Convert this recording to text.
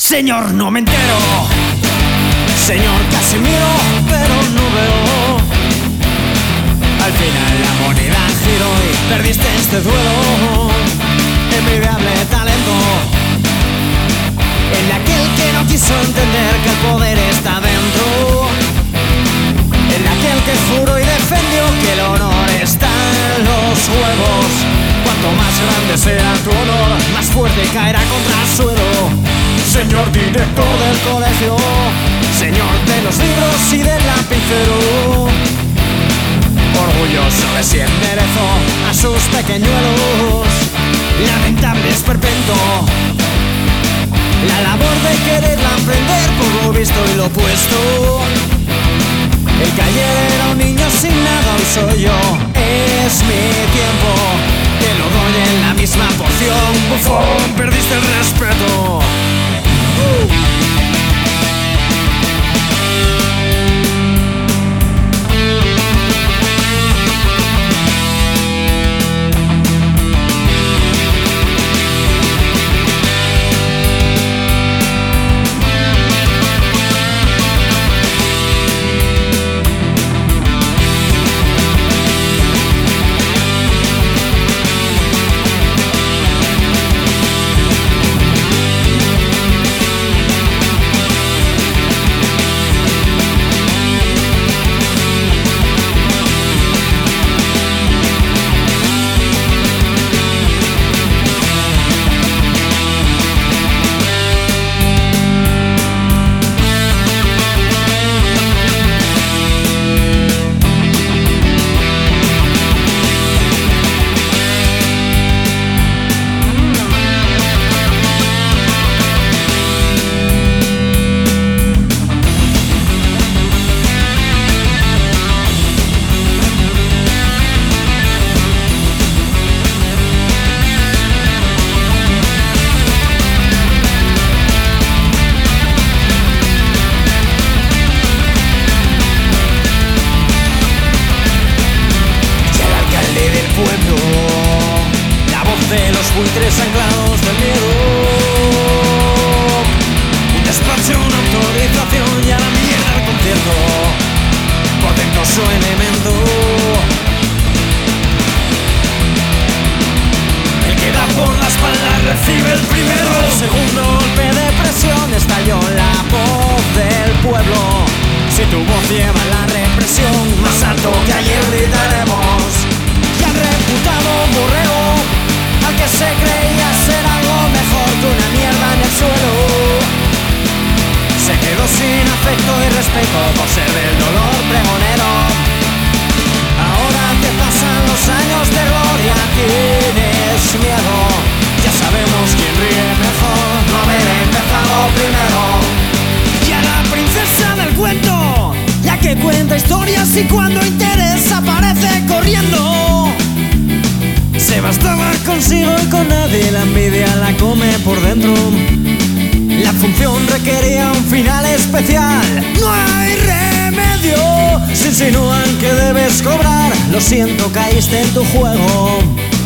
Señor, no me entero. Señor, casi miro, pero no veo. Al final la moneda giró y perdiste este duelo. Envidiable talento, en aquel que no quiso entender que el poder está dentro, en aquel que juró y defendió que el honor está en los huevos. Cuanto más grande sea tu honor, más fuerte caerá contra el suelo. Señor director del colegio, señor de los libros y del lapicero, orgulloso de si enderezó a sus pequeñuelos. Lamentable esperpento, la labor de quererla aprender por lo visto y lo opuesto. El que ayer era un niño sin nada, hoy soy yo. Es mi tiempo, te lo doy en la misma porción. Bufón, perdiste el respeto. La voz de los buitres anclados del miedo, un despacho, una autorización y a la mierda el concierto, potentoso elemento. El que da por la espalda recibe el primero. El segundo golpe de presión estalló la voz del pueblo. Si tu voz lleva la represión, más alto que ayer gritaremos. Reputado borrego, al que se creía ser algo mejor que una mierda en el suelo, se quedó sin afecto y respeto por ser del dolor pregonero. Ahora que pasan los años de gloria tienes miedo. Ya sabemos quién ríe mejor, no haber empezado primero. Y a la princesa del cuento, la que cuenta historias y cuando interesa aparece corriendo. Se bastaba consigo y con nadie, la envidia la come por dentro. La función requería un final especial, no hay remedio. Se insinúan que debes cobrar, lo siento, caíste en tu juego.